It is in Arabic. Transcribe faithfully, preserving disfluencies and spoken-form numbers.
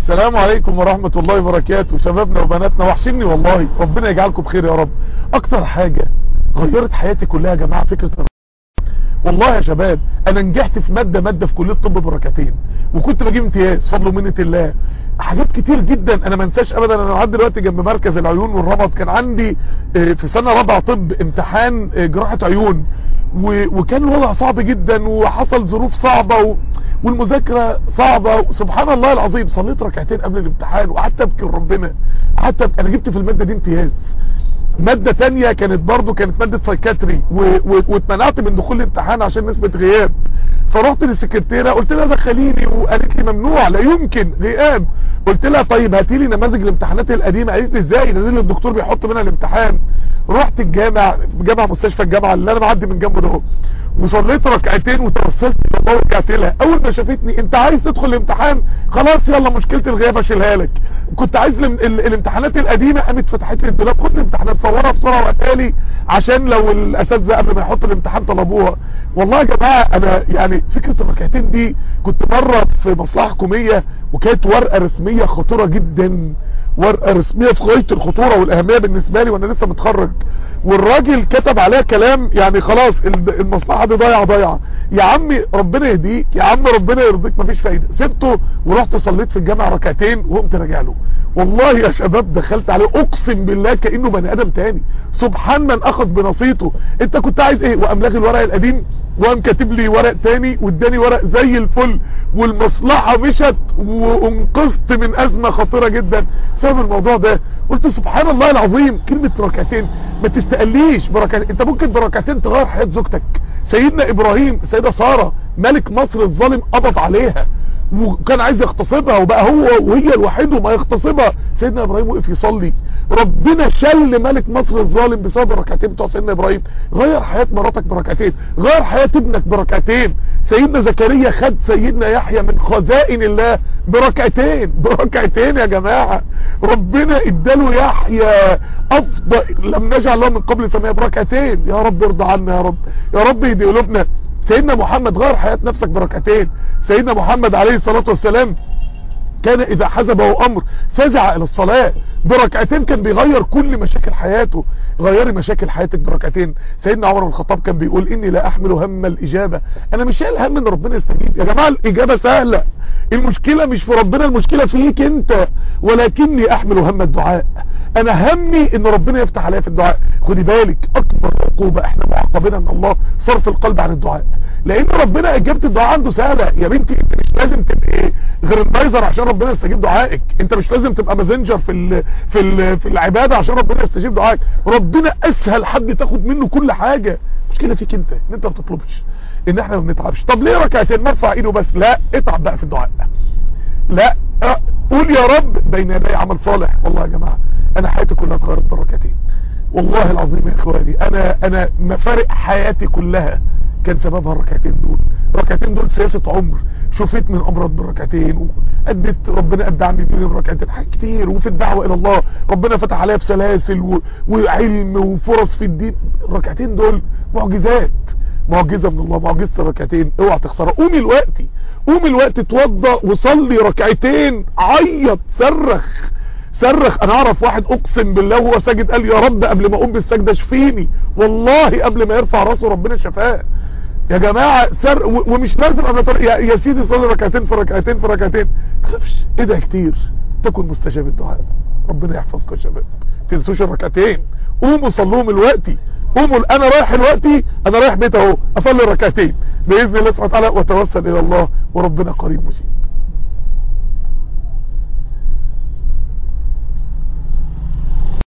السلام عليكم ورحمة الله وبركاته. شبابنا وبناتنا وحشني والله، ربنا يجعلكم بخير يا رب. اكتر حاجة غيرت حياتي كلها يا جماعة فكرة الركعتين. والله يا شباب انا نجحت في مادة مادة في كلية الطب بركعتين، وكنت بجيب امتياز فضل ومنة الله. حاجات كتير جدا انا ما انساش ابدا. انا لحد دلوقتي جنب مركز العيون والرمد كان عندي في سنة رابعة طب امتحان جراحة عيون، وكان الوضع صعب جدا وحصل ظروف صعبة و... والمذاكرة صعبة. سبحان الله العظيم صليت ركعتين قبل الامتحان وقعدت ابكي لربنا. قعدت أبكي. انا جبت في المادة دي امتياز. مادة تانية كانت برضو كانت مادة سايكاتري واتمنعت من دخول الامتحان عشان نسبة غياب. فرحت للسكرتيرة قلت لها دخليني، وقالت لي ممنوع لا يمكن غياب. قلت لها طيب هاتي لي نماذج الامتحانات القديمة. قالت لي ازاي؟ نزل الدكتور بيحط منها الامتحان. رحت الجامع جامع مستشفى الجامعة اللي انا معدي من جنبه ده، وصليت ركعتين وتوسلت لله ورجعت لها. اول ما شافتني انت عايز تدخل الامتحان؟ خلاص يلا مشكلة الغياب اشيلها لك. كنت عايز ال ال الامتحانات القديمة. قامت فتحت لي الدولاب، خد الامتحانات صورها بسرعة وقتالي عشان لو الاساتذه قبل ما يحطوا الامتحان طلبوها. والله يا جماعة انا يعني فكرة الركعتين دي كنت مرة في مصلحة حكومية وكانت ورقة رسمية خطيرة جدا، ورقة رسمية في غاية الخطورة والاهمية بالنسبة لي وانا لسه متخرج، والراجل كتب عليها كلام يعني خلاص المصلحة دي ضايعة ضايعة. يا عمي ربنا يهديك، يا عم ربنا يرضيك، مفيش فايدة. سبته ورحت صليت في الجامع ركعتين وقمت راجع له. والله يا شباب دخلت عليه اقسم بالله كأنه بني ادم تاني. سبحان من اخذ بنصيته. انت كنت عايز ايه؟ وقام لاغي الورق القديم وقام كاتب لي ورق تاني واداني ورق زي الفل، والمصلحة مشت وانقذت من ازمة خطيرة جدا بسبب الموضوع ده. قلت سبحان الله العظيم كلمة ركعتين ما تستقليش بركعتين. انت ممكن بركعتين تغير حياة زوجتك. سيدنا ابراهيم سيدة سارة ملك مصر الظالم قبض عليها وكان عايز يغتصبها، وبقى هو وهي الوحيد وما يغتصبها. سيدنا ابراهيم وقف يصلي، ربنا شل ملك مصر الظالم بسبب الركعتين بتوع سيدنا ابراهيم. غير حياة مراتك بركعتين، غير حياة ابنك بركعتين. سيدنا زكريا خد سيدنا يحيى من خزائن الله بركعتين. بركعتين يا جماعة ربنا اداله يحيى افضل لم نجعل له من قبل سمية بركعتين. يا رب ارضى عنا يا رب، يا رب يهدي قلوبنا. سيدنا محمد غير حياة نفسك بركعتين. سيدنا محمد عليه الصلاة والسلام كان اذا حزبه امر فزع الى الصلاة. بركعتين كان بيغير كل مشاكل حياته. غيري مشاكل حياتك بركعتين. سيدنا عمر بن الخطاب كان بيقول اني لا احمل هم الاجابة. انا مش شايل هم ان ربنا يستجيب. يا جماعة الاجابة سهلة، المشكلة مش في ربنا، المشكلة فيك انت. ولكني احمل هم الدعاء. انا همي ان ربنا يفتح عليا في الدعاء. خدي بالك اكبر عقوبة احنا معاقبينها من الله صرف القلب عن الدعاء، لان ربنا اجابة الدعاء عنده سهلة. يا بنتي انت مش لازم تبقى غرندايزر عشان ربنا يستجيب دعائك. انت مش لازم تبقى مازنجر في ال في ال في العبادة عشان ربنا يستجيب دعائك. ربنا اسهل حد تاخد منه كل حاجة. المشكلة فيك انت ان انت ما بتطلبش، ان احنا ما بنتعبش. طب ليه ركعتين؟ مرفع ايده بس؟ لا، اتعب بقى في الدعاء. لا قول يا رب بين يدي عمل صالح. والله يا جماعة انا حياتي كلها اتغيرت بالركعتين. والله العظيم يا اخواني انا انا مفارق حياتي كلها كان سببها الركعتين دول. الركعتين دول سياسة عمر. شفيت من امراض بالركعتين، واديت ربنا ابدعني بين الركعتين حاجات كتير، وفي الدعوة الى الله ربنا فتح عليا بسلاسل و... وعلم وفرص في الدين. الركعتين دول معجزات، معجزة من الله، معجزة الركعتين. اوعى تخسرها. قومي الوقتي، قومي الوقت اتوضى وصلي ركعتين، عيط صرخ صرخ. انا اعرف واحد اقسم بالله وهو ساجد قال يا رب قبل ما اقوم بالسجدة شفيني. والله قبل ما يرفع راسه ربنا شفاه يا جماعة. سر ومش لازم انا طر... يا... يا سيدي صلي ركعتين في ركعتين في ركعتين. تخافش ايه ده كتير، تكون مستجاب الدعاء. ربنا يحفظكم يا شباب. تنسوش الركعتين، قوموا صلوهم الوقتي. قوموا انا رايح الوقتي، انا رايح بيت اهو اصلي ركعتين باذن الله سبحانه وتعالى وتوسل الى الله وربنا قريب مجيب.